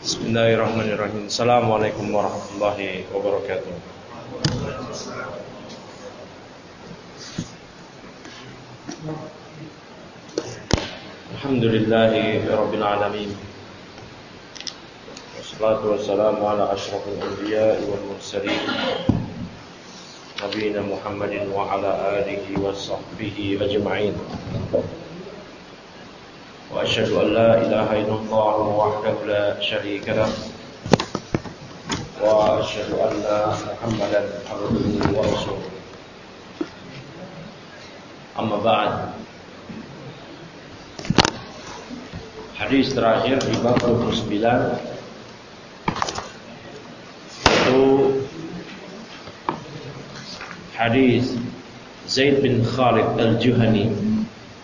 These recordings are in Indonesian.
Bismillahirrahmanirrahim. Assalamualaikum warahmatullahi wabarakatuh. Alhamdulillahi rabbil alamin. Wassalatu wassalamu ala asyrafil anbiya'i wal mursalin. Nabiyina Muhammadin wa ala alihi wa sahbihi ajma'in. وأشهد أن لا إله إلا الله وحده لا شريك له وأشهد أن محمدا عبده ورسوله أما بعد. Hadis terakhir di bab 29 itu hadis Zaid bin Khalid al-Juhani.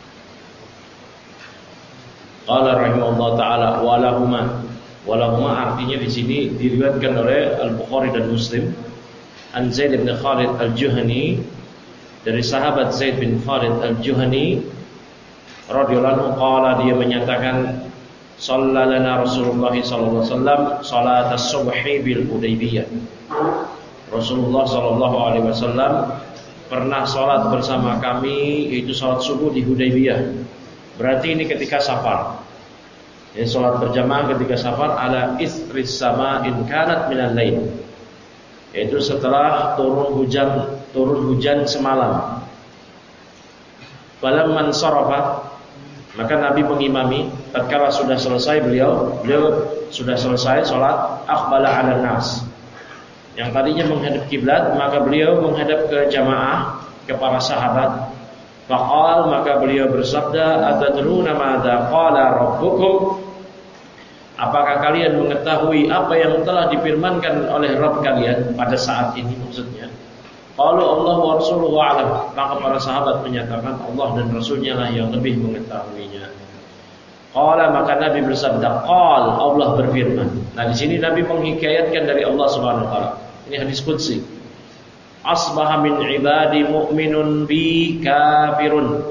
Qala rahimahullah taala walahuma artinya di sini diriwayatkan oleh Al-Bukhari dan Muslim an Zaid bin Khalid al-Juhani dari sahabat Zaid bin Khalid al-Juhani radhiyallahu anhu qala dia menyatakan sallallahu Rasulullah sallallahu alaihi wasallam salat as-subhi bil Hudaybiyah. Rasulullah sallallahu alaihi wasallam pernah salat bersama kami yaitu salat subuh di Hudaybiyah. Berarti ini ketika safar. Ini salat berjamaah ketika safar ala isris sama'in kanat minal lail. Yaitu setelah turun hujan semalam. Falamman sarafa, maka Nabi mengimami tatkala sudah selesai beliau sudah selesai salat aqbala 'alan nas. Yang tadinya menghadap kiblat, maka beliau menghadap ke jamaah, ke para sahabat. Faqal, maka beliau bersabda, atadruna madza qala rabbukum? Apakah kalian mengetahui apa yang telah difirmankan oleh Rabb kalian pada saat ini maksudnya? Qalu Allah wa rasuluhu a'lam. Maka para sahabat menyatakan Allah dan Rasulnya lah yang lebih mengetahuinya. Qala, maka Nabi bersabda, qal, Allah berfirman. Nah, di sini Nabi menghikayatkan dari Allah Subhanahu wa taala. Ini hadis qudsi. Asbaha min ibadi mu'minun bi kafirun.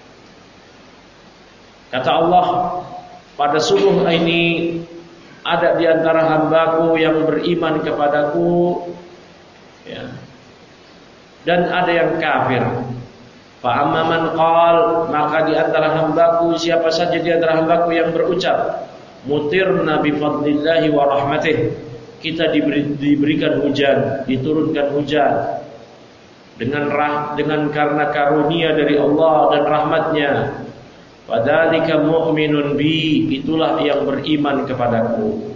Kata Allah, pada subuh ini ada di antara hambaku yang beriman kepadaku, ya, dan ada yang kafir. Fa amma man qal, maka di antara hambaku siapa saja di antara hambaku yang berucap mutirna bi fadlillahi wa rahmatih, kita diberikan hujan, diturunkan hujan dengan karena karunia dari Allah dan rahmatnya. Fadzalika mu'minun bi, itulah yang beriman kepadaku.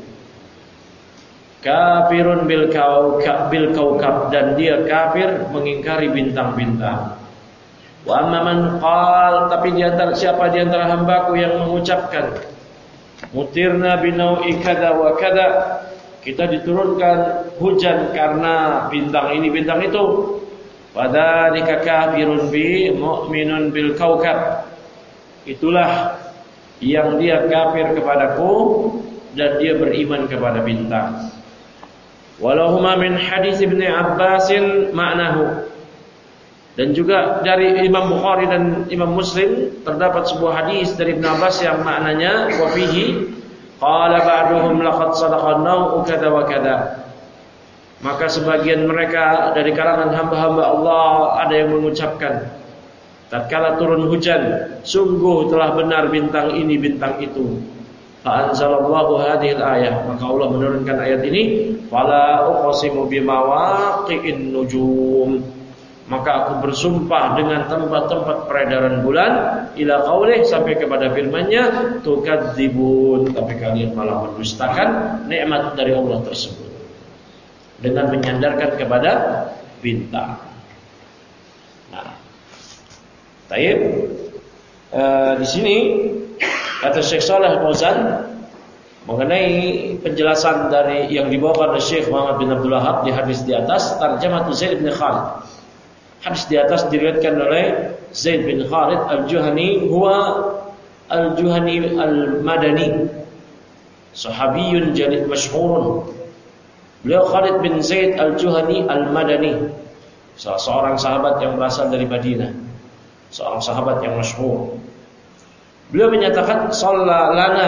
Kafirun bil kaukab, dan dia kafir mengingkari bintang-bintang. Wa amma man qal, tapi siapa di antara hambaku yang mengucapkan mutirna binau'i kada wa kada, kita diturunkan hujan karena bintang ini bintang itu. Fadzalika kafirun bi mu'minun bil kaukab, itulah yang dia kafir kepadaku dan dia beriman kepada bintang. Walahuma min hadis Ibnu Abbasin ma'nahu, dan juga dari Imam Bukhari dan Imam Muslim terdapat sebuah hadis dari Ibnu Abbas yang maknanya wa fihi qala ba'duhum laqad sadaqannahu kada wa kada. Maka sebagian mereka dari kalangan hamba-hamba Allah ada yang mengucapkan tatkala turun hujan, sungguh telah benar bintang ini bintang itu. Fa anzalallahu hadhil ayah, maka Allah menurunkan ayat ini, fala uqsimu bimawaqi'in nujum, maka aku bersumpah dengan tempat-tempat peredaran bulan, ila qaulih, sampai kepada firman-Nya, tukadzibun, tapi kalian malah mendustakan nikmat dari Allah tersebut dengan menyandarkan kepada bintang. Nah, taib. Di sini kata Syekh Shalih Al-Fauzan mengenai penjelasan dari yang dibawakan oleh Syekh Muhammad bin Abdul Wahhab di hadis di atas, tarjamah Zaid bin Khalid. Hadis di atas diriwayatkan oleh Zaid bin Khalid al-Juhani, huwa al-Juhani al-Madani, sahabiyun jalil masyhurun. Beliau Khalid bin Zaid al-Juhani al-Madani, salah seorang sahabat yang berasal dari Madinah, seorang sahabat yang masyhur. Beliau menyatakan, "Shalla lana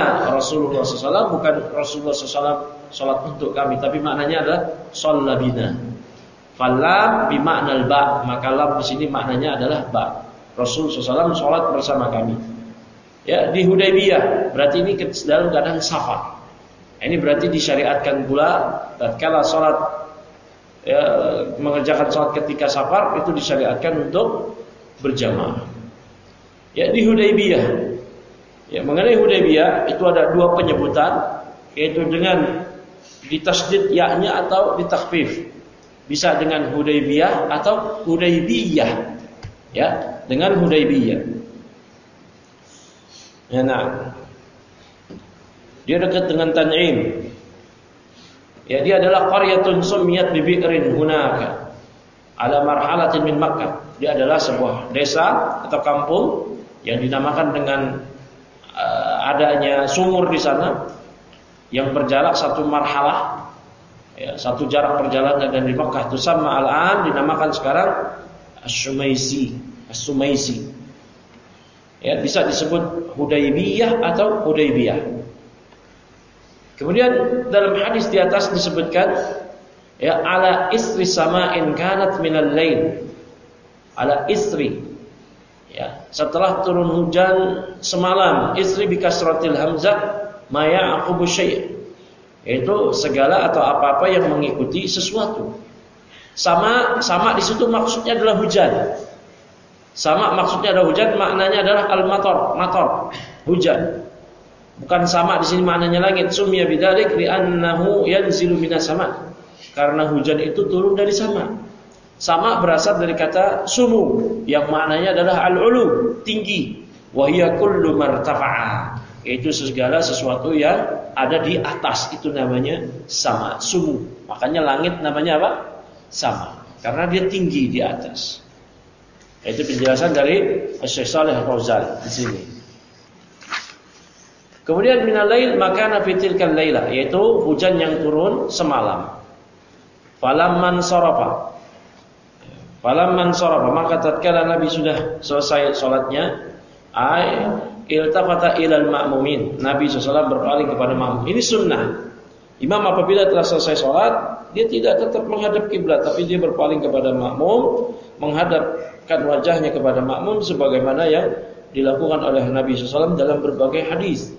Rasulullah SAW, bukan Rasulullah SAW sholat untuk kami, tapi maknanya adalah shalla bina. Falam bimaknal ba, maka lam di sini maknanya adalah ba. Rasul SAW sholat bersama kami. Ya, di Hudaybiyah, berarti ini dalam keadaan safar. Ini berarti disyariatkan pula tatkala sholat, ya, mengerjakan sholat ketika safar itu disyariatkan untuk berjamaah. Ya, di Hudaybiyah. Ya, mengenai Hudaybiyah itu ada dua penyebutan, yaitu dengan ditasydid ya-nya atau ditakhfif. Bisa dengan Hudaybiyah atau Hudaybiyah. Ya, dengan Hudaybiyah. Ya, nah. Dia dekat dengan Tan'im. Ya, dia adalah qaryatun summiyat bi bi'rin hunaka ala marhalatin min Makkah. Dia adalah sebuah desa atau kampung yang dinamakan dengan adanya sumur di sana yang berjarak satu marhalah, ya, satu jarak perjalanan dari Makkah. Itu sama al-an dinamakan sekarang As-Sumaisi. Ya, bisa disebut Hudaybiyah atau Hudaybiyah. Kemudian dalam hadis di atas disebutkan, ya, ala isri sama'in kanat minal lail. Ala isri, ya, setelah turun hujan semalam. Isri bikasratil hamzah ma ya'qubu syai', yaitu segala atau apa-apa yang mengikuti sesuatu. Sama di situ maksudnya adalah hujan. Sama maksudnya adalah hujan, maknanya adalah mator, hujan. Bukan sama di sini maknanya langit. Sumya bidzalik li'annahu yanzilu minas sama. Karena hujan itu turun dari sama. Sama berasal dari kata sumu yang maknanya adalah al-ulu, tinggi. Wa hiya kullu martafa'a, yaitu segala sesuatu yang ada di atas, itu namanya sama, sumu. Makanya langit namanya apa? Sama. Karena dia tinggi di atas. Itu penjelasan dari Syekh Shalih Al-Fauzan di sini. Kemudian minal lail makana fi tilkal laila, yaitu hujan yang turun semalam. Falamman sarafa, maka tatkala Nabi sudah selesai salatnya, iltafata ilal ma'mumin, Nabi SAW berpaling kepada makmum. Ini sunnah. Imam apabila telah selesai salat, dia tidak tetap menghadap kiblat, tapi dia berpaling kepada makmum, menghadapkan wajahnya kepada makmum sebagaimana yang dilakukan oleh Nabi SAW dalam berbagai hadis.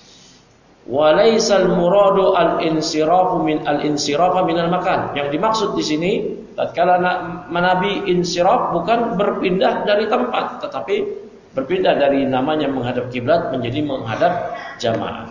Walaisal muradu al-insirafu minal makan. Yang dimaksud di sini tatkala Nabi insiraf bukan berpindah dari tempat, tetapi berpindah dari namanya menghadap kiblat menjadi menghadap jamaah.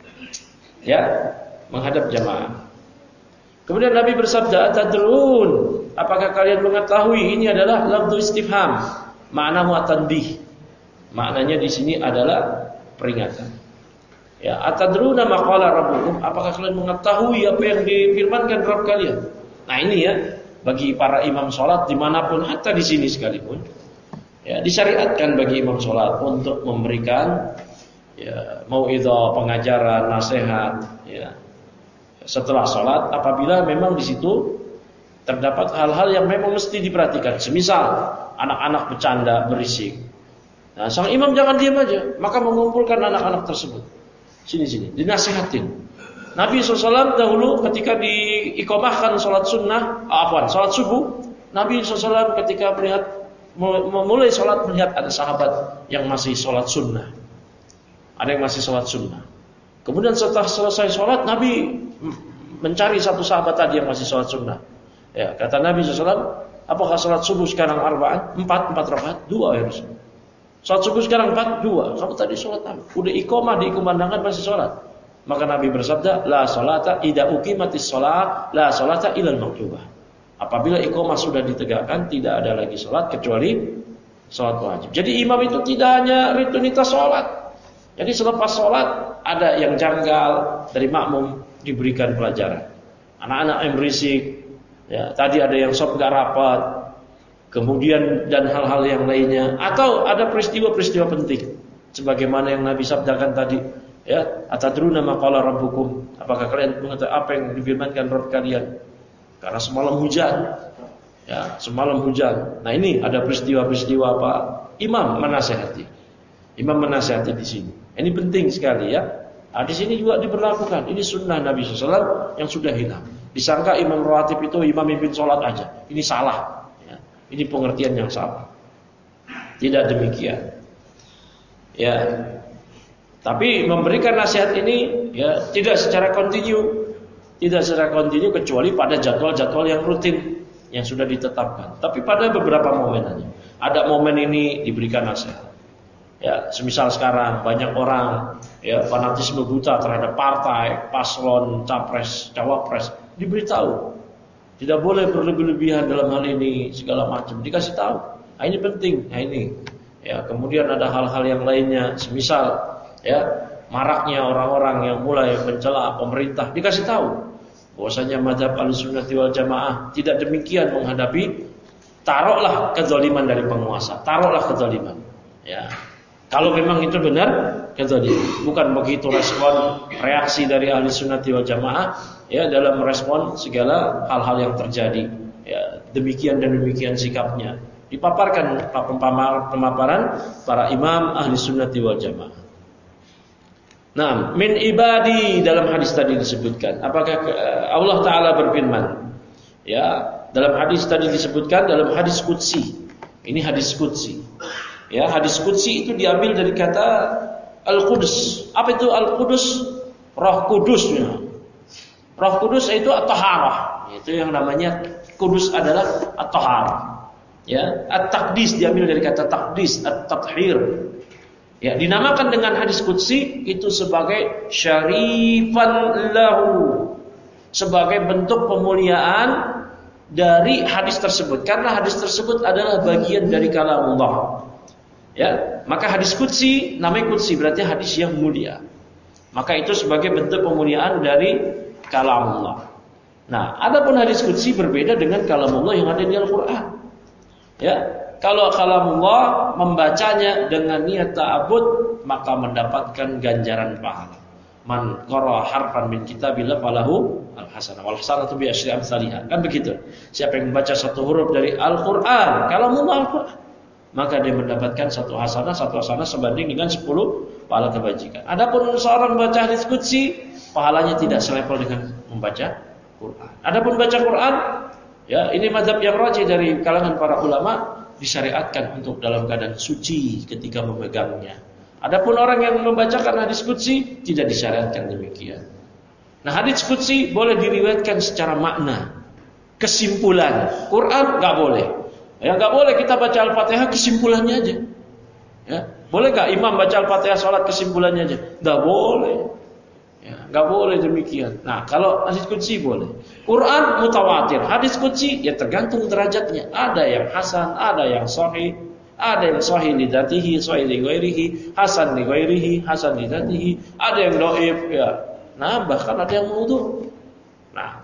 Ya, menghadap jamaah. Kemudian Nabi bersabda, "Atadrun, apakah kalian mengetahui?" Ini adalah lafdhu istifham, maknanya tanbih. Maknanya di sini adalah peringatan. Ya, atadruna ma qala rabbukum, apakah kalian mengetahui apa yang difirmankan Rabb kalian? Nah, ini ya, bagi para imam salat dimanapun, hatta di sini sekalipun, ya, disyariatkan bagi imam salat untuk memberikan, ya, mauidhah, pengajaran, nasihat, ya, setelah salat apabila memang di situ terdapat hal-hal yang memang mesti diperhatikan. Semisal anak-anak bercanda, berisik. Nah, sang imam jangan diam aja, maka mengumpulkan anak-anak tersebut. Sini, dinasihatin. Nabi SAW dahulu ketika diiqamahkan salat subuh, Nabi SAW ketika memulai salat melihat ada sahabat yang masih salat sunnah. Ada yang masih salat sunnah. Kemudian setelah selesai salat, Nabi mencari satu sahabat tadi yang masih salat sunnah. Ya, kata Nabi SAW, apakah salat subuh sekarang 4 rakaat? 2 ya Rasul. Salat subuh sekarang 4, 2. Kamu tadi salat apa? Udah iqamah, dikumandangkan masih salat. Maka Nabi bersabda, la salata idza uqimatis shalah, la salata ilal maktubah. Apabila iqamah sudah ditegakkan, tidak ada lagi salat kecuali salat wajib. Jadi imam itu tidak hanya rutinitas salat. Jadi selepas salat ada yang janggal dari makmum diberikan pelajaran. Anak-anak yang berisik, ya, tadi ada yang sop enggak rapat. Kemudian dan hal-hal yang lainnya, atau ada peristiwa-peristiwa penting sebagaimana yang Nabi sabdakan tadi, ya, atadruna ma qala rabbukum, apakah kalian mengetahui apa yang difirmankan Rabb kalian? Karena semalam hujan. Ya, semalam hujan. Nah, ini ada peristiwa-peristiwa apa? Imam menasihati. Imam menasihati di sini. Ini penting sekali ya. Di sini juga diberlakukan. Ini sunnah Nabi SAW yang sudah hilang. Disangka imam rawatib itu imam mimpin sholat aja. Ini salah. Ya. Ini pengertian yang salah. Tidak demikian. Ya. Tapi memberikan nasihat ini ya tidak secara kontinu. Tidak secara kontinu kecuali pada jadwal-jadwal yang rutin yang sudah ditetapkan. Tapi pada beberapa momen aja. Ada momen ini diberikan nasihat. Ya, semisal sekarang banyak orang ya fanatisme buta terhadap partai, paslon, capres, cawapres, diberitahu. Tidak boleh berlebih-lebihan dalam hal ini segala macam, dikasih tahu. Nah, ini penting. Nah, ini. Ya, kemudian ada hal-hal yang lainnya, semisal ya maraknya orang-orang yang mulai mencela pemerintah, dikasih tahu bahwasanya mazhab Ahlussunnah wal Jamaah tidak demikian menghadapi taruhlah kezaliman dari penguasa, taruhlah kezaliman. Ya. Kalau memang itu benar, bukan begitu respon reaksi dari ahli sunnati wal jamaah ya dalam merespon segala hal-hal yang terjadi. Ya, demikian dan demikian sikapnya. Dipaparkan pemaparan para imam ahli sunnati wal jamaah. Nah, min ibadi dalam hadis tadi disebutkan. Apakah Allah Ta'ala berfirman? Ya, dalam hadis tadi disebutkan dalam hadis qudsi. Ini hadis qudsi. Ya, hadis qudsi itu diambil dari kata Al-Qudus. Apa itu Al-Qudus? Roh Kudus. Ya. Roh Kudus itu at-taharah. Itu yang namanya Kudus adalah at-taharah. Ya, at-taqdis diambil dari kata taqdis, at-tathhir. Ya, dinamakan dengan hadis qudsi itu sebagai syarifan lahu. Sebagai bentuk pemuliaan dari hadis tersebut karena hadis tersebut adalah bagian dari kalamullah. Ya, maka hadis qudsi namanya qudsi berarti hadis yang mulia. Maka itu sebagai bentuk pemuliaan dari kalamullah. Nah, adapun hadis qudsi berbeda dengan kalamullah yang ada di Al-Qur'an. Ya, kalau kalamullah membacanya dengan niat ta'abbud maka mendapatkan ganjaran pahala. Man qara'a harfan min kitabillah falahu al-hasanah wal hasanatu bi asyri amsalihha. Kan begitu. Siapa yang membaca satu huruf dari Al-Qur'an, kalamullah Al-Qur'an, maka dia mendapatkan satu hasanah sebanding dengan 10 pahala kebajikan. Adapun seorang membaca hadis qudsi, pahalanya tidak selevel dengan membaca Quran. Adapun baca Quran, ya ini mazhab yang rajih dari kalangan para ulama, disyariatkan untuk dalam keadaan suci ketika memegangnya. Adapun orang yang membacakan hadis qudsi tidak disyariatkan demikian. Nah, hadis qudsi boleh diriwayatkan secara makna, kesimpulan. Quran enggak boleh. Ya enggak boleh kita baca Al-Fatihah kesimpulannya aja. Ya, boleh enggak imam baca Al-Fatihah salat kesimpulannya aja? Enggak boleh. Ya, enggak boleh demikian. Nah, kalau hadis qudsi boleh. Quran mutawatir, hadis qudsi ya tergantung derajatnya. Ada yang hasan, ada yang sahih, ada yang sahih li dzatihi, sahih li ghairihi, hasan li ghairihi, hasan li dzatihi, ada yang dhaif ya. Nah, bahkan ada yang maudhu'. Nah.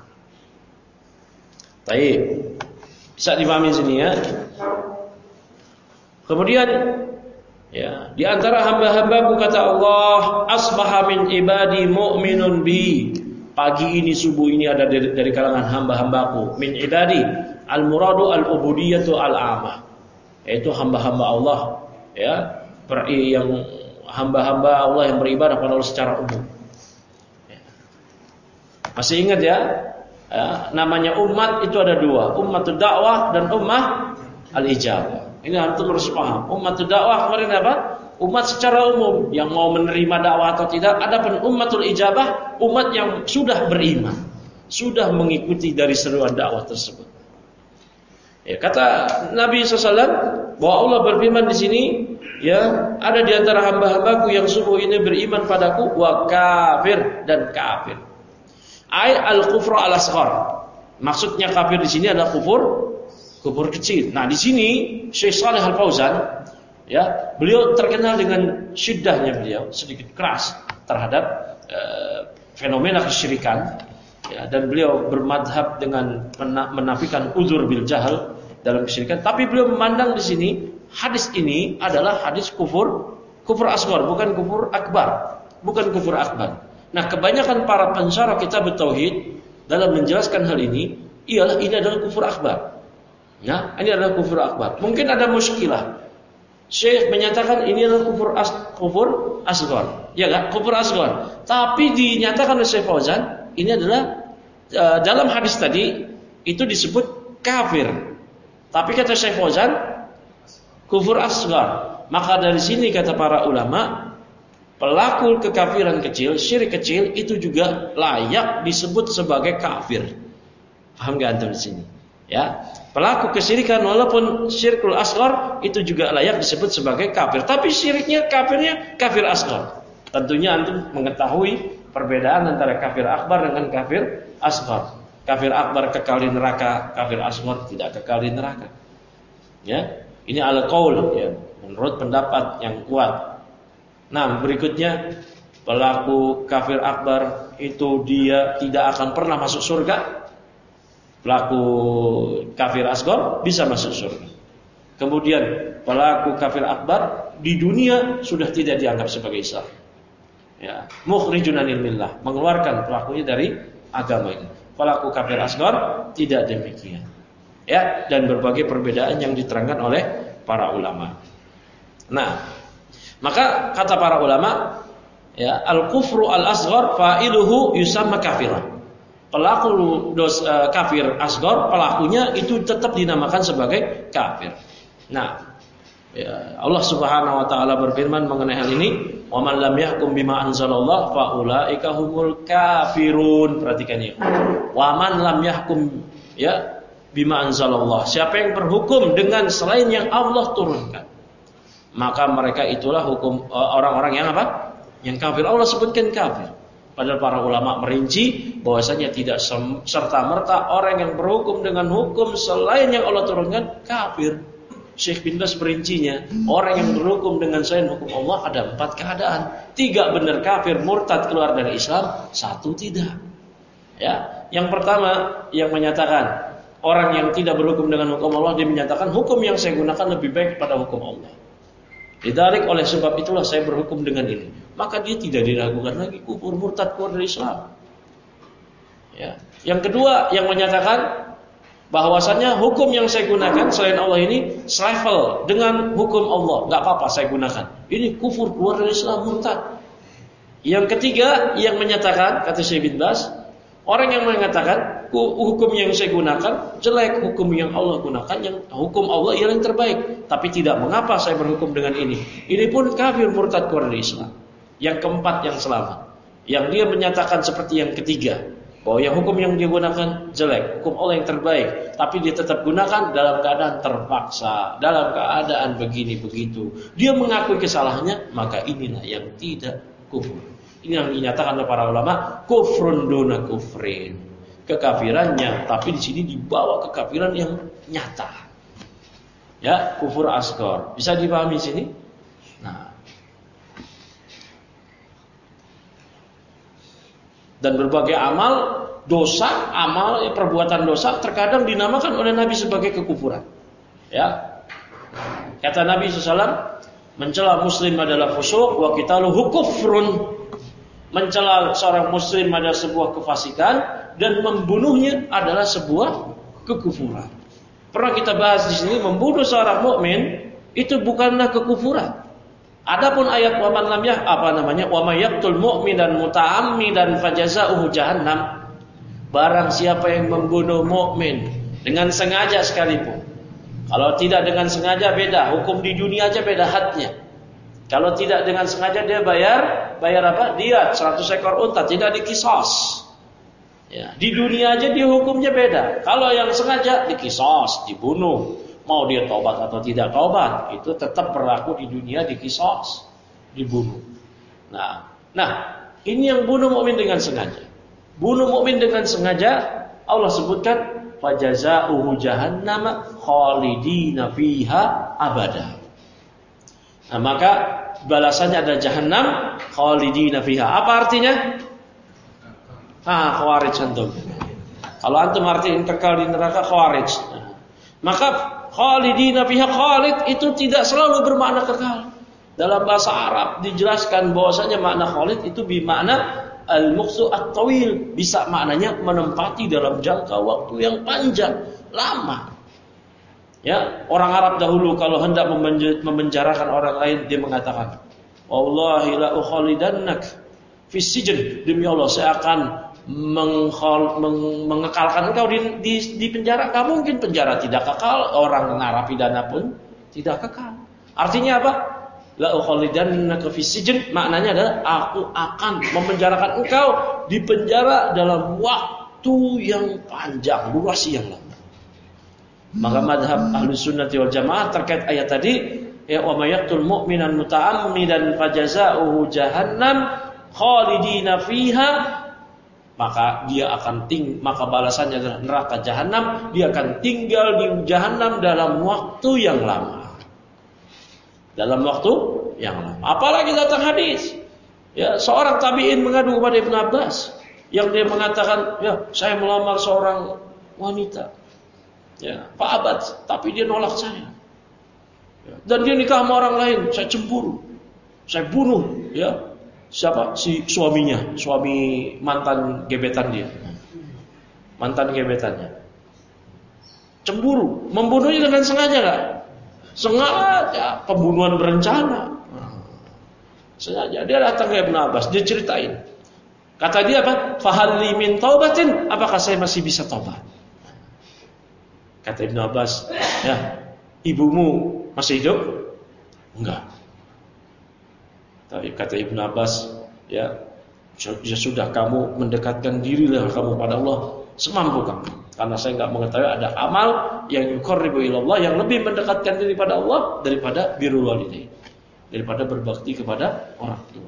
Baik. Bisa dipahami sini ya. Kemudian ya, di antara hamba-hambaku kata Allah, asbaha min ibadi mu'minun bi. Pagi ini subuh ini ada dari kalangan hamba-hambaku. Min ibadi al-muradu al-ubudiyatu al-amah. Yaitu hamba-hamba Allah ya, yang hamba-hamba Allah yang beribadah kepada Allah secara umum. Ya. Masih ingat ya? Ya, namanya umat itu ada dua, ummatud dakwah dan ummah al-ijabah. Ini antum harus paham. Ummatud dakwah kemarin apa? Umat secara umum yang mau menerima dakwah atau tidak. Adapun ummatul ijabah, umat yang sudah beriman, sudah mengikuti dari seruan dakwah tersebut. Ya, kata Nabi SAW bahwa Allah berfirman di sini, ya ada di antara hamba-hambaku yang subuh ini beriman padaku wa kafir dan kafir. Ai al-kufru al-asghar. Maksudnya kafir di sini adalah kufur kecil. Nah, di sini Syekh Shalih Al-Fauzan ya, beliau terkenal dengan syiddahnya beliau, sedikit keras terhadap fenomena kesyirikan ya, dan beliau bermadhab dengan menafikan uzur bil jahal dalam kesyirikan, tapi beliau memandang di sini hadis ini adalah hadis kufur asghar, bukan kufur akbar. Nah, kebanyakan para pensyarah kitab tauhid dalam menjelaskan hal ini adalah kufur akbar. Ya, ini adalah kufur akbar. Mungkin ada muskilah. Syekh menyatakan ini adalah kufur asghar. Ya kan? Kufur asghar. Tapi dinyatakan oleh Syekh Fauzan ini adalah dalam hadis tadi itu disebut kafir. Tapi kata Syekh Fauzan kufur asghar. Maka dari sini kata para ulama, pelaku kekafiran kecil, syirik kecil itu juga layak disebut sebagai kafir. Paham enggak antum di sini? Ya. Pelaku kesyirikan walaupun syirkul asghar itu juga layak disebut sebagai kafir. Tapi kafirnya kafir asghar. Tentunya antum mengetahui perbedaan antara kafir akbar dengan kafir asghar. Kafir akbar kekal di neraka, kafir asghar tidak kekal di neraka. Ya, ini al-qaul ya, menurut pendapat yang kuat. Nah, berikutnya pelaku kafir akbar itu dia tidak akan pernah masuk surga. Pelaku kafir asghar bisa masuk surga. Kemudian pelaku kafir akbar di dunia sudah tidak dianggap sebagai Islam. Ya, mukhrijun anil millah, mengeluarkan pelakunya dari agama ini. Pelaku kafir asghar tidak demikian. Ya, dan berbagai perbedaan yang diterangkan oleh para ulama. Nah, maka kata para ulama, ya, al-kufru al-asghar fa'iluhu yusamma kafiran. Pelaku kafir asghar, pelakunya itu tetap dinamakan sebagai kafir. Nah, ya, Allah Subhanahu wa taala berfirman mengenai hal ini, "Wa man lam yahkum bima anzalallah fa ulaika humul kafirun." Perhatikan ya. Wa man lam yahkum ya bima anzalallah. Siapa yang berhukum dengan selain yang Allah turunkan, maka mereka itulah hukum orang-orang yang apa? Yang kafir. Allah sebutkan kafir. Padahal para ulama merinci bahwasanya tidak serta-merta orang yang berhukum dengan hukum selain yang Allah turunkan kafir. Syekh bin Baz merincinya, orang yang berhukum dengan selain hukum Allah ada 4 keadaan. 3 benar kafir, murtad keluar dari Islam, 1 tidak. Ya, yang pertama yang menyatakan orang yang tidak berhukum dengan hukum Allah, dia menyatakan hukum yang saya gunakan lebih baik pada hukum Allah. Ditarik oleh sebab itulah saya berhukum dengan ini. Maka dia tidak diragukan lagi, kufur murtad keluar dari Islam. Ya. Yang kedua yang menyatakan bahwasannya hukum yang saya gunakan selain Allah ini selevel dengan hukum Allah, nggak apa-apa saya gunakan. Ini kufur keluar dari Islam, murtad. Yang ketiga yang menyatakan, kata Syekh bin Baz, orang yang mengatakan hukum yang saya gunakan jelek, hukum yang Allah gunakan yang hukum Allah ialah yang terbaik, tapi tidak mengapa saya berhukum dengan ini. Ini pun kafir murtad keluar dari Islam. Yang keempat yang selamat, yang dia menyatakan seperti yang ketiga, bahwa yang hukum yang dia gunakan jelek, hukum Allah yang terbaik, tapi dia tetap gunakan dalam keadaan terpaksa, dalam keadaan begini begitu. Dia mengakui kesalahannya, maka inilah yang tidak kufur. Ini yang dinyatakan oleh para ulama kufrun duna kufrin. Kekafirannya, tapi di sini dibawa kekafiran yang nyata. Ya, kufur asghar. Bisa dipahami di sini? Nah, dan berbagai amal dosa, perbuatan dosa terkadang dinamakan oleh Nabi sebagai kekufuran. Ya. Kata Nabi SAW, mencela muslim adalah fusyuk wa qitaluhu kufrun. Mencela seorang muslim adalah sebuah kefasikan dan membunuhnya adalah sebuah kekufuran. Pernah kita bahas di sini, membunuh seorang mukmin itu bukanlah kekufuran. Adapun ayat wa man lam wa may yaqtul mu'minan muta'ammidan fajaza'uhu jahannam. Barang siapa yang membunuh mukmin dengan sengaja sekalipun. Kalau tidak dengan sengaja beda, hukum di dunia aja beda hadnya. Kalau tidak dengan sengaja dia bayar apa? Diat 100 ekor unta, tidak dikisos. Ya, di dunia aja dia hukumnya beda. Kalau yang sengaja dikisos, dibunuh. Mau dia taubat atau tidak taubat, itu tetap berlaku di dunia, dikisos, dibunuh. Nah, ini yang bunuh mukmin dengan sengaja. Bunuh mukmin dengan sengaja, Allah sebutkan fajazaa'uhu jahannam khalidina fiha abada. Nah, maka balasannya ada jahannam khalidina fiha. Apa artinya? Khawarij antum. Kalau antum artiin kekal di neraka, khawarij. Maka khalidina fiha, khalid itu tidak selalu bermakna kekal. Dalam bahasa Arab dijelaskan bahwasanya makna khalid itu bermakna al-muqsu at-tawil, bisa maknanya menempati dalam jangka waktu yang panjang, lama. Ya, orang Arab dahulu kalau hendak memenjarakan orang lain dia mengatakan, "Wallahi la ukhalidannak fi sijn." Demi Allah saya akan mengekalkan engkau di penjara. Enggak mungkin penjara tidak kekal, orang narapidana pun tidak kekal. Artinya apa? La ukhalidannak fi sijn maknanya adalah aku akan memenjarakan engkau di penjara dalam waktu yang panjang, durasi yang lama. Maka madhab Ahlus Sunnati wal Jamaah terkait ayat tadi, ya wa may yaqtul mu'minan muta'ammidan fajazaohu jahannam khalidina fiha, maka dia akan maka balasannya adalah neraka jahanam, dia akan tinggal di jahanam dalam waktu yang lama. Dalam waktu yang lama. Apalagi datang hadis, ya seorang tabi'in mengadu kepada Ibnu Abbas yang dia mengatakan, ya saya melamar seorang wanita, ya Pak Abad, tapi dia nolak saya. Ya, dan dia nikah sama orang lain, saya cemburu, saya bunuh, ya siapa si suaminya, suami mantan gebetan dia, mantan gebetannya, cemburu, membunuhnya dengan sengaja nggak? Sengaja, pembunuhan berencana. Sengaja dia datang ke Ibnu Abbas, dia ceritain. Kata dia apa? Fahal li min taubatin, apakah saya masih bisa taubat? Kata Ibnu Abbas, ya ibumu masih hidup? Enggak. Tapi kata Ibnu Abbas, ya sudah kamu mendekatkan dirilah kamu pada Allah semampu kamu. Karena saya enggak mengetahui ada amal yang yuqarribu ilallah yang lebih mendekatkan diri pada Allah daripada birrul walidain, daripada berbakti kepada orang tua.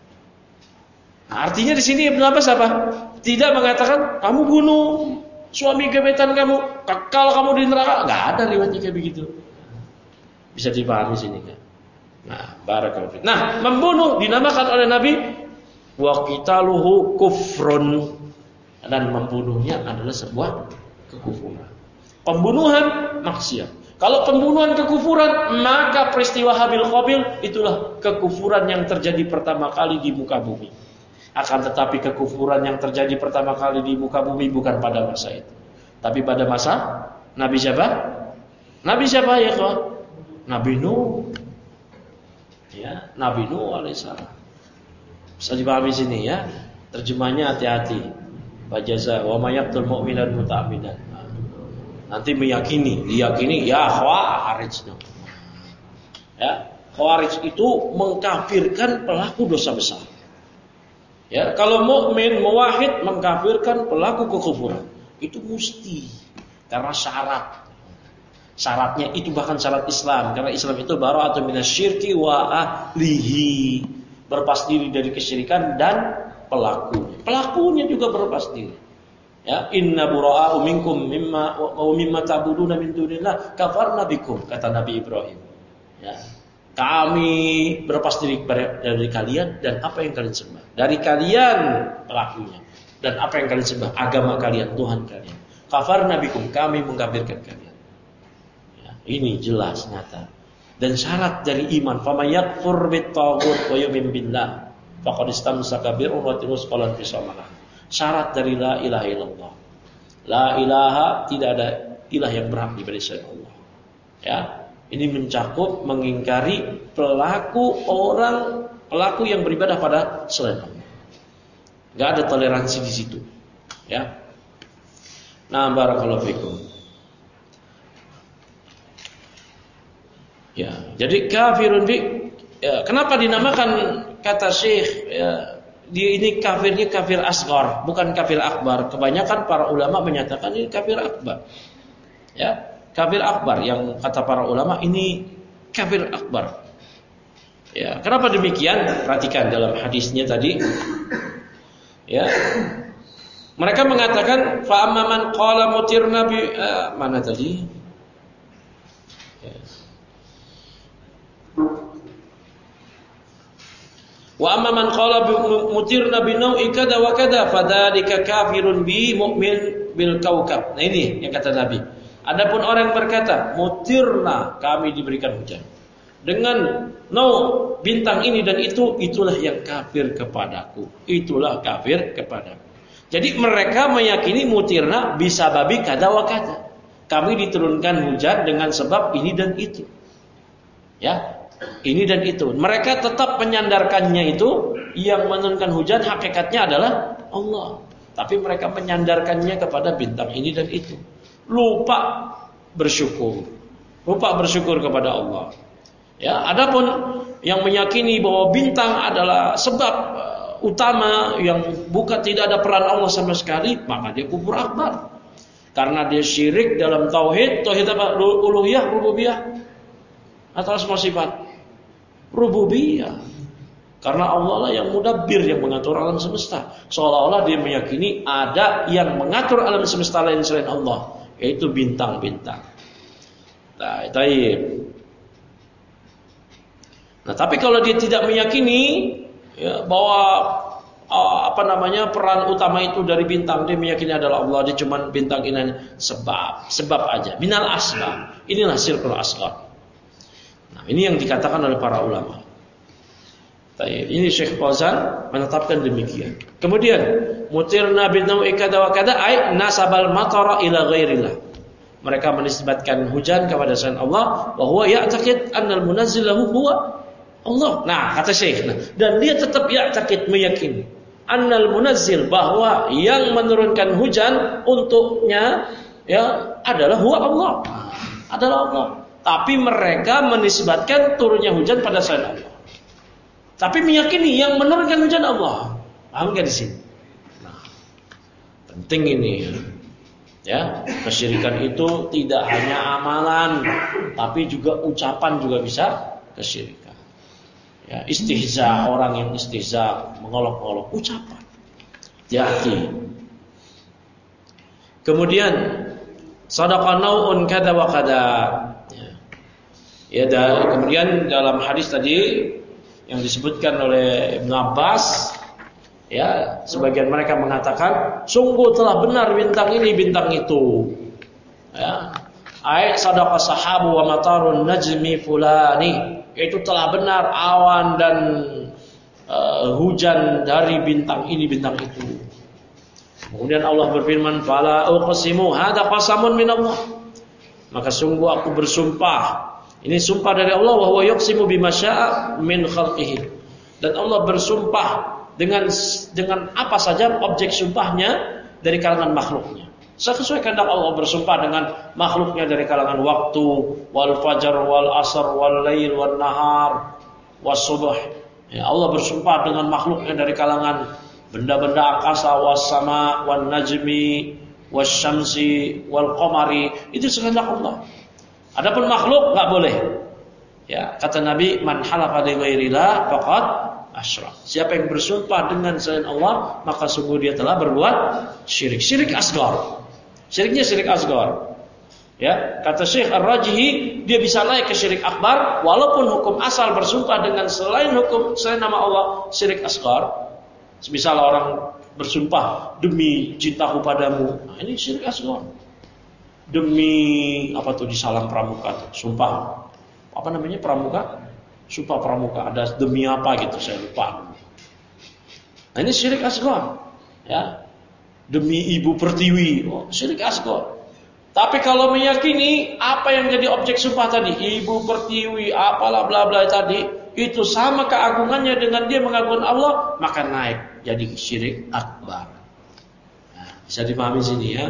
Nah, artinya di sini Ibnu Abbas apa? Tidak mengatakan kamu bunuh suami gebetan kamu, kekal kamu di neraka. Enggak ada riwayatnya kayak begitu. Bisa dipahami sini kan? Nah, barakallahu fiik. Nah, membunuh dinamakan oleh Nabi wa qitaluhu kufrun, dan membunuhnya adalah sebuah kekufuran. Pembunuhan maksiat. Kalau pembunuhan kekufuran, maka peristiwa Habil Qabil itulah kekufuran yang terjadi pertama kali di muka bumi. Akan tetapi kekufuran yang terjadi pertama kali di muka bumi bukan pada masa itu, tapi pada masa Nabi siapa? Nabi siapa ya kawan? Nabi Nuh. Ya, Nabi Nuh alaihissalam. Bisa dipahami sini ya. Terjemahnya hati-hati. Bajaza wa may yaqtul mu'minan muta'ammidan. Nanti diyakini ya khawarij. Ya, khawarij itu mengkafirkan pelaku dosa besar. Ya, kalau mukmin muwahhid mengkafirkan pelaku kekufuran, itu mesti karena syaratnya itu bahkan syarat Islam, karena Islam itu bara'atun minasyirki wa ahlihi, berlepas diri dari kesyirikan dan pelakunya juga berlepas diri. Ya, inna bura'u minkum mimma ta'buduna min dunillah kafarna bikum, kata Nabi Ibrahim. Ya. Kami berlepas diri dari kalian dan apa yang kalian sembah. Dari kalian pelakunya dan apa yang kalian sembah, agama kalian, Tuhan kalian. Kafarna bikum, kami mengkafirkan kalian. Ya, ini jelas nyata. Dan syarat dari iman, faman yakfur bit-taghut wa yu'min billah faqad istamsaka bi'urwatin wuthqan fisamalah. Syarat dari la ilaha illallah. La ilaha, tidak ada ilah yang berhak diberi selain Allah. Ya. Ini mencakup mengingkari pelaku yang beribadah pada selain Allah. Enggak ada toleransi di situ. Ya. Nah, barakallahu fikum. Ya, jadi kafirun bi, ya, kenapa dinamakan kata Syekh, ya, dia ini kafirnya kafir asghar, bukan kafir akbar. Kebanyakan para ulama menyatakan ini kafir akbar. Ya. Kafir akbar, yang kata para ulama ini kafir akbar. Ya, kenapa demikian? Perhatikan dalam hadisnya tadi. Ya. Mereka mengatakan fa amma man qala mutirna bi mana tadi? Ya. Wa amma man qala mutirna bi nau'i kada wa kada fadzalika kafirun bi mu'min bil kaukab. Nah, ini yang kata Nabi. Adapun orang yang berkata, mutirna, kami diberikan hujan dengan bintang ini dan itu, itulah yang kafir kepadaku. Itulah kafir kepadaku. Jadi mereka meyakini mutirna bisa babi kada wa kada. kami diturunkan hujan dengan sebab ini dan itu. Ya, ini dan itu. Mereka tetap menyandarkannya itu, yang menurunkan hujan hakikatnya adalah Allah. Tapi mereka menyandarkannya kepada bintang ini dan itu. Lupa bersyukur kepada Allah. Ya, adapun yang meyakini bahwa bintang adalah sebab utama yang bukan tidak ada peran Allah sama sekali, maka dia kufur akbar. Karena dia syirik dalam tauhid apa? Uluhiyah, rububiyah, atau semua sifat rububiyah. Karena Allah lah yang mudabbir, yang mengatur alam semesta. Seolah-olah dia meyakini ada yang mengatur alam semesta lain selain Allah, yaitu bintang-bintang. Nah, tapi kalau dia tidak meyakini ya, bahwa peran utama itu dari bintang, dia meyakini adalah Allah, dia cuma bintang ini sebab aja, minal asbab. Inilah syirkul asghar. Nah, ini yang dikatakan oleh para ulama. Ini Syekh Fauzan menetapkan demikian. Kemudian mutirna bin nau'i kada wa kada ay nasabal matara ila ghairillah. Mereka menisbatkan hujan kepada selain Allah, wa huwa ya'taqid annal munazzilahu huwa Allah. Nah, kata Syekh, dan dia tetap ya'taqid, meyakini annal munazzil, bahwa yang menurunkan hujan untuknya ya adalah huwa Allah. Adalah Allah. Tapi mereka menisbatkan turunnya hujan pada selain Allah. Tapi meyakini yang menurunkan hujan Allah. Paham enggak di sini? Nah, penting ini. Ya, kesyirikan itu tidak hanya amalan, tapi juga ucapan juga bisa kesyirikan. Ya, istihza, orang yang istihza, mengolok-olok, ucapan. Hati. Kemudian sadaqah nau'un kada wa kada. Ya, kemudian dalam hadis tadi yang disebutkan oleh Ibnu Abbas, ya, sebagian mereka mengatakan sungguh telah benar bintang ini bintang itu. Ya. Ai sadaqa sahabu wa matarun najmi fulani. Itu telah benar awan dan hujan dari bintang ini bintang itu. Kemudian Allah berfirman, "Fala uqsimu hadza qasamun min Allah." Maka sungguh aku bersumpah. Ini sumpah dari Allah, wa huwa yuqsimu bima syaa min khalqihi. Dan Allah bersumpah dengan apa saja objek sumpahnya dari kalangan makhluknya. Sesuai kehendak Allah bersumpah dengan makhluknya dari kalangan waktu, wal fajar wal asr wal lail wal nahar was subh. Ya, Allah bersumpah dengan makhluknya dari kalangan benda-benda angkasa, was sama wan najmi was syamsi wal qamari. Itu kehendak Allah. Adapun makhluk enggak boleh. Ya, kata Nabi, man halafa bi ghairillah faqad asyrak. Siapa yang bersumpah dengan selain Allah, maka sungguh dia telah berbuat syirik. Syirik asghar. Syiriknya syirik asghar. Ya, kata Syekh Ar-Rajhi, dia bisa naik ke syirik akbar walaupun hukum asal bersumpah dengan selain nama Allah syirik asghar. Semisal orang bersumpah demi cintaku padamu. Nah, ini syirik asghar. Demi apa tuh di salam pramuka tuh, sumpah apa namanya pramuka, sumpah pramuka, ada demi apa gitu saya lupa. Nah, ini syirik asghar, ya, demi ibu pertiwi, syirik asghar. Tapi kalau meyakini apa yang jadi objek sumpah tadi, ibu pertiwi apalah bla bla tadi, itu sama keagungannya dengan dia mengagungkan Allah, maka naik jadi syirik akbar. Nah, bisa dipahami sini ya.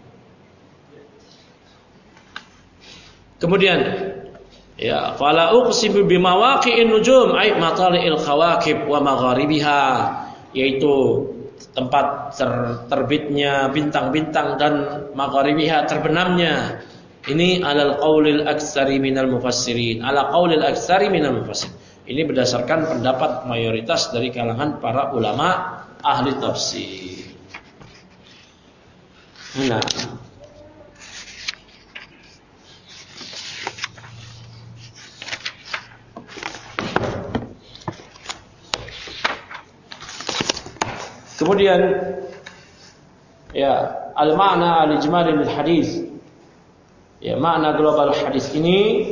Kemudian ya, fala uqsimu bimawaqi'in nujum ay matali'il khawakib wa magharibiha, yaitu tempat terbitnya bintang-bintang dan magharibiha, terbenamnya. Ini alal qaulil aktsari minal mufassirin, ala qaulil aktsari minal mufassirin. Ini berdasarkan pendapat mayoritas dari kalangan para ulama ahli tafsir. Nah, kemudian ya, al-ma'na al-ijmali lil hadis. Ya, makna global hadis ini,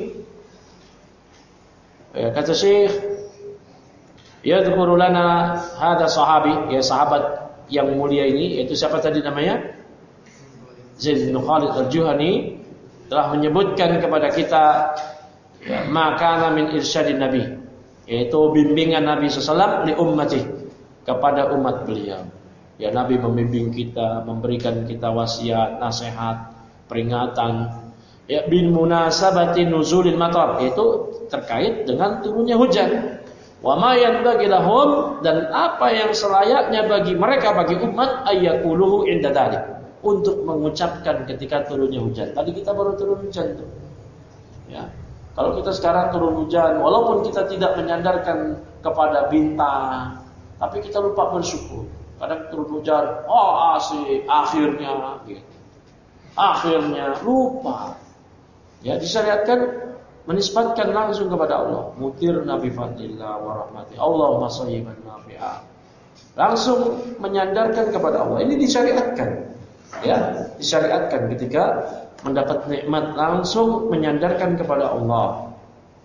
ya, kata Syekh, yadhkuru lana hada sahabi, ya, sahabat yang mulia ini, yaitu siapa tadi namanya? Zaid bin Khalid al-Juhani. telah menyebutkan kepada kita ya, maka min irsyadin Nabi, yaitu bimbingan Nabi SAW li ummati, kepada umat beliau. Ya, Nabi membimbing kita, memberikan kita wasiat, nasihat, peringatan. Ya, bin munasabati nuzulil matar, yaitu terkait dengan turunnya hujan. Wa ma yanbaghi lahum, dan apa yang selayaknya bagi mereka, bagi umat, ayyaquluhu inda dzalik, untuk mengucapkan ketika turunnya hujan. Tadi kita baru turun hujan tuh. Ya. Kalau kita sekarang turun hujan, walaupun kita tidak menyandarkan kepada bintang, tapi kita lupa bersyukur. Kadang turun hujan, oh asik, akhirnya gitu. Akhirnya lupa. Ya, disyariatkan menisbatkan langsung kepada Allah. Mutirna bi fadlillah wa rahmati. Allahumma shayyiban nafi'a. Langsung menyandarkan kepada Allah. Ini disyariatkan. Ya, disyariatkan ketika mendapat nikmat langsung menyandarkan kepada Allah.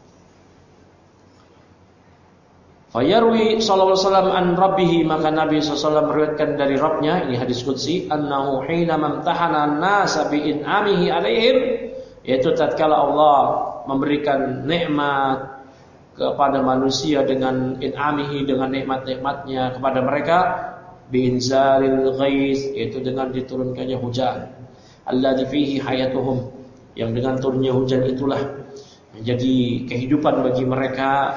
Fayarwi sallallahu alaihi wasallam an rabbih, maka Nabi sallallahu alaihi wasallam meriwayatkan dari Rabbnya, ini hadis qudsi, annahu hina mamtahana an-nasa bi in'amihi alaihim, yaitu tatkala Allah memberikan nikmat kepada manusia dengan in'amihi, dengan nikmat-nikmatnya kepada mereka, bi'inzalil ghais, yaitu dengan diturunkannya hujan, alladzi fihi hayatuhum, yang dengan turunnya hujan itulah menjadi kehidupan bagi mereka.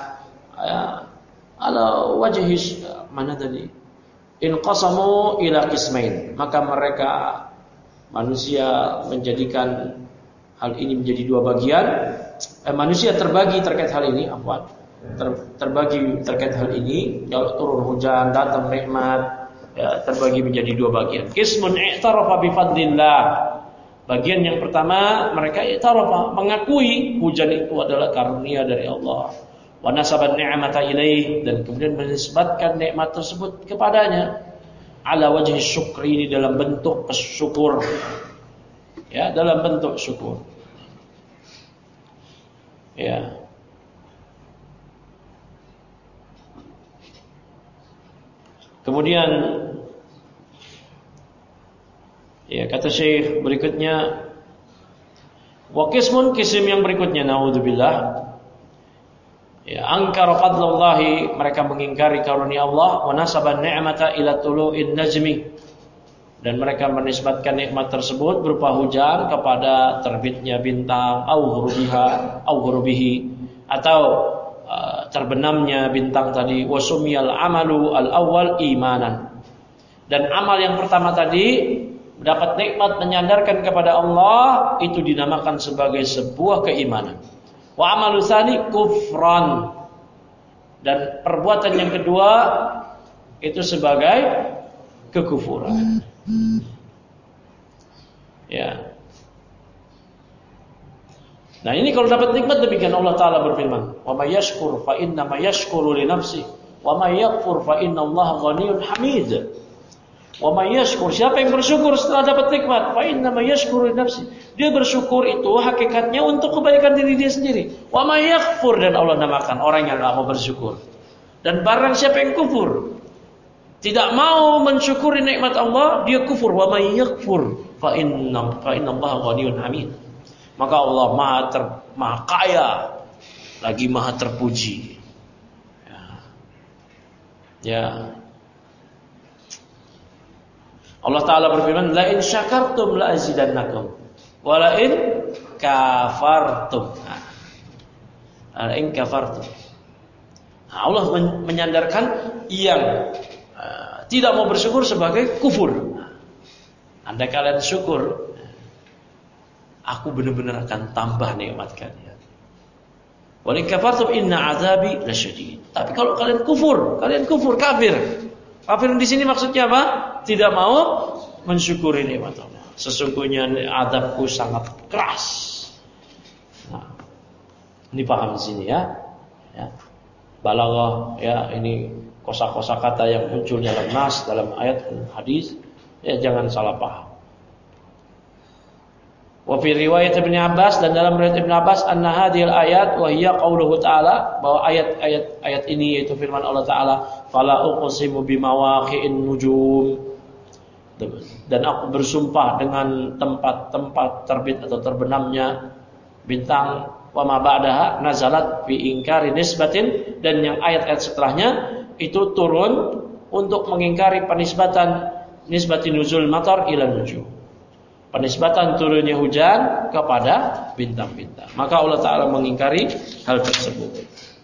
Ala wajhi mana tadi? Inqasamu ila qismain, maka mereka manusia menjadikan hal ini menjadi dua bagian. Manusia terbagi terkait hal ini, terbagi terkait hal ini. Kalau turun hujan, datang nikmat, ya, terbagi menjadi dua bagian. Qismun i'tarafa bi fadlillah. Bagian yang pertama, mereka i'tarafa, mengakui hujan itu adalah karunia dari Allah. Wa nasaban ni'mata ilaih, dan kemudian menisbatkan nikmat tersebut kepadanya. Ala wajhi syukri, ini dalam bentuk syukur. Ya, dalam bentuk syukur. Ya. Kemudian ya, kata Syekh berikutnya, wa qismun, kisim yang berikutnya, naudzubillah, ya, angkara fadlallahi, mereka mengingkari karunia Allah, wa nasaban ni'mata ila tulu'in najmi, dan mereka menisbatkan nikmat tersebut berupa hujan kepada terbitnya bintang, au ghurubihi, atau terbenamnya bintang tadi. Wasumiyal amalu al-awwal imanan, dan amal yang pertama tadi mendapat nikmat menyandarkan kepada Allah, itu dinamakan sebagai sebuah keimanan. Wa amalu tsani kufran, dan perbuatan yang kedua itu sebagai kekufuran. Ya. Nah, ini kalau dapat nikmat demikian Allah Ta'ala berfirman, wa may yashkur fa inna ma yashkuru li nafsi wa may yakfur fa inna Allaha ghaniyyun hamid. Wa may yashkur, siapa yang bersyukur setelah dapat nikmat, fa inna ma yashkuru li nafsi, dia bersyukur itu hakikatnya untuk kebaikan diri dia sendiri. Wa may yakfur, dan Allah namakan orang yang enggak mau bersyukur. Dan barang siapa yang kufur, tidak mau mensyukuri nikmat Allah, dia kufur. Wa may yakfur fa inna Allaha ghaniyyun hamid. Maka Allah maha kaya, lagi maha terpuji. Ya. Allah Ta'ala berfirman, la in syakartum la azidannakum wa la in kafartum. La in kafartum. Allah menyandarkan yang tidak mau bersyukur sebagai kufur. Andai kalian syukur, aku benar-benar akan tambah nikmat kalian. Wa in kafartum inna azabi lasyadid. Tapi kalau kalian kufur, kafir. Kafir di sini maksudnya apa? Tidak mau mensyukuri nikmat Allah. Sesungguhnya azabku sangat keras. Nah, ini paham di sini ya. Ya. Balaghah, ya, ini kosa-kosa kata yang muncul dalam nas, dalam ayat hadis, ya, jangan salah paham. Wa fi riwayat Ibnu Abbas, dan dalam riwayat Ibnu Abbas, anna hadhil ayat wa hiya qauluhu ta'ala, bahwa ayat ini yaitu firman Allah Ta'ala, fala uqsimu bimawaqi'in nujum, Dan aku bersumpah dengan tempat-tempat terbit atau terbenamnya bintang. Wa ma ba'daha nazalat fi inkari nisbatin, dan yang ayat-ayat setelahnya itu turun untuk mengingkari nisbatin nuzul matar ila nujum. Penisbatan turunnya hujan kepada bintang-bintang. Maka Allah Ta'ala mengingkari hal tersebut.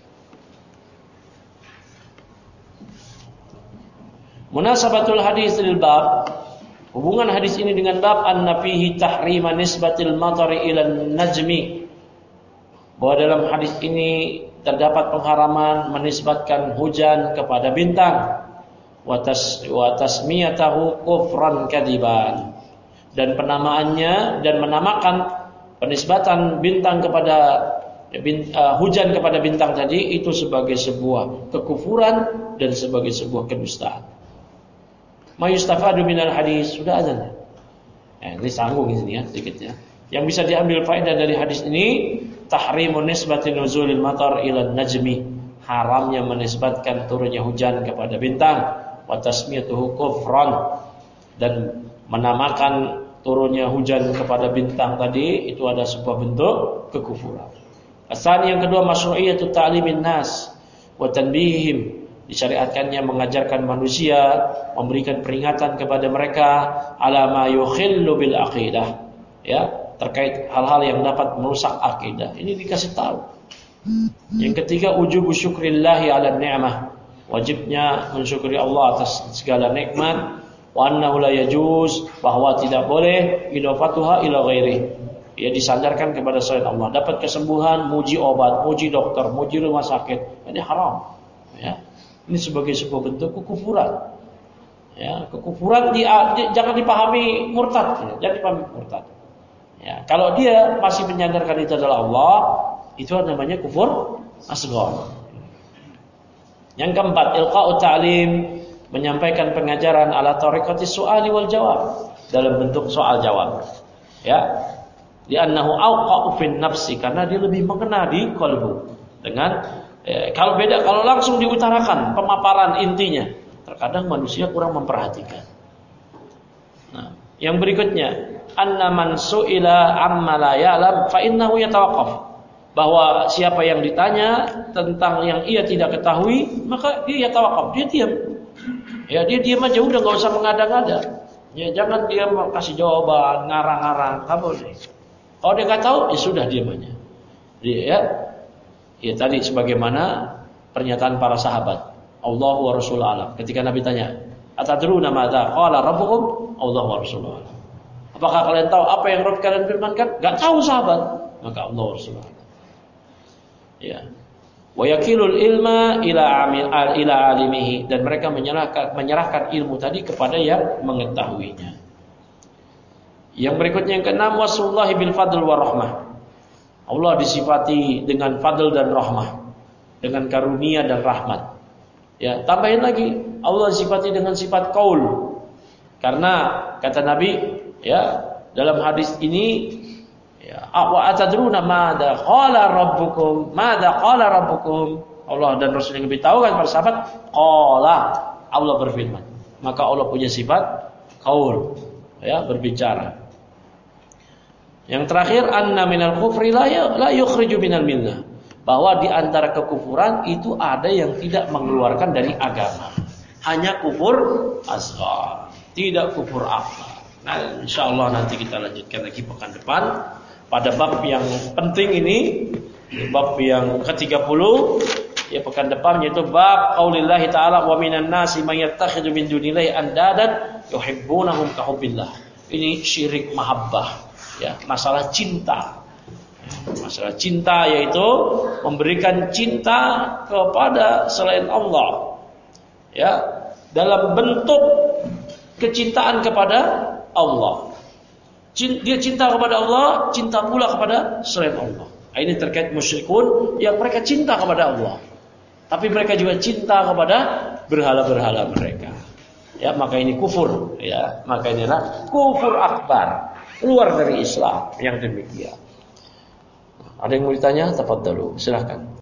Munasabatul hadis lil bab, hubungan hadis ini dengan bab anna fihi tahrima nisbatil matari ila najmi, bahwa dalam hadis ini terdapat pengharaman menisbatkan hujan kepada bintang, wa tasmiyatahu kufran kadiban, dan penamaannya dan menamakan penisbatan bintang kepada hujan kepada bintang tadi itu sebagai sebuah kekufuran dan sebagai sebuah kedustaan. Ma yustafadu minal hadis, sudah azan. Ini sanggung di sini ya sedikit ya. Yang bisa diambil faedah dari hadis ini, tahrimun nisbati nuzulil matar ila najmi, haramnya menisbatkan turunnya hujan kepada bintang, wa tasmiyatuhu kufran, dan menamakan turunnya hujan kepada bintang tadi itu ada sebuah bentuk kekufuran. Asal yang kedua, masyru'iyatu ta'limin nas wa tanbihihim, disyariatkannya mengajarkan manusia, memberikan peringatan kepada mereka ala ma yukhillu bil aqidah, ya, terkait hal-hal yang dapat merusak akidah. Ini dikasih tahu. Yang ketiga, ujubu syukrillahi ala ni'mah, wajibnya mensyukuri Allah atas segala nikmat, wa annahu la yajuz, bahwa tidak boleh idafatuha ila ghairi, ya, disandarkan kepada selain Allah. Dapat kesembuhan, muji obat, muji dokter, muji rumah sakit, ini haram, ya. Ini sebagai sebuah bentuk kekufuran. Ya, kekufuran jangan dipahami murtad, ya, jangan dipahami murtad. Ya, kalau dia masih menyandarkan itu adalah Allah, itu namanya kufur asghar. Yang keempat, ilqa'u ta'lim, menyampaikan pengajaran ala tariqati su'ali wal jawab, dalam bentuk soal jawab. Ya. Li'annahu awqa'u fin nafsi, karena dia lebih mengena di qalbu. Kalau langsung diutarakan pemaparan intinya, terkadang manusia kurang memperhatikan. Nah, yang berikutnya, anna man su'ila amma la ya'lam fa innahu yatawaqqaf, bahwa siapa yang ditanya tentang yang ia tidak ketahui, maka dia yatawaqqaf, dia diam. Ya, dia diam aja, udah enggak usah mengada-ngada. Ya, jangan dia kasih jawaban ngarang-ngarang, enggak boleh. Kalau dia enggak tahu, ya sudah diam aja. Ya tadi sebagaimana pernyataan para sahabat, Allahu wa Rasul alam. Ketika Nabi tanya, atadruna madza qala rabbukum? Allahu wa Rasul alam. Apakah kalian tahu apa yang Rabb kalian firmankan? Enggak tahu sahabat. Maka Allah wa Rasul alam. Ya. Wa yakilul ilma ila alimihi, dan mereka menyerahkan ilmu tadi kepada yang mengetahuinya. Yang berikutnya, yang keenam, wasullahi bil fadl wa rahmah. Allah disifati dengan fadl dan rahmah, dengan karunia dan rahmat. Ya, tambahin lagi, Allah disifati dengan sifat qaul. Karena kata Nabi, ya, dalam hadis ini, ya, wa atadruna madza qala rabbukum? Madza qala rabbukum? Allah dan Rasul yang lebih tahu kan para sahabat. Qala, Allah berfirman. Maka Allah punya sifat qaul, ya, berbicara. Yang terakhir, anna minal kufri la yukhriju minal millah, bahwa di antara kekufuran itu ada yang tidak mengeluarkan dari agama, hanya kufur asghar, tidak kufur akbar. Nah, insyaallah nanti kita lanjutkan lagi pekan depan pada bab yang penting ini, bab yang ke-30 ya pekan depan, yaitu bab qaulillahi ta'ala wa minan nasi may yattakhidhu min dunillahi andadan yuhibbunahum ka hubbillah. Ini syirik mahabbah. Ya, masalah cinta. Masalah cinta yaitu memberikan cinta kepada selain Allah. Ya, dalam bentuk kecintaan kepada Allah. Dia cinta kepada Allah, cinta pula kepada selain Allah. Ini terkait musyrikun yang mereka cinta kepada Allah, tapi mereka juga cinta kepada berhala-berhala mereka. Ya, maka ini kufur. Ya, maka inilah kufur akbar. Keluar dari Islam yang demikian. Ada yang mau ditanya? Tafadhalu, silakan.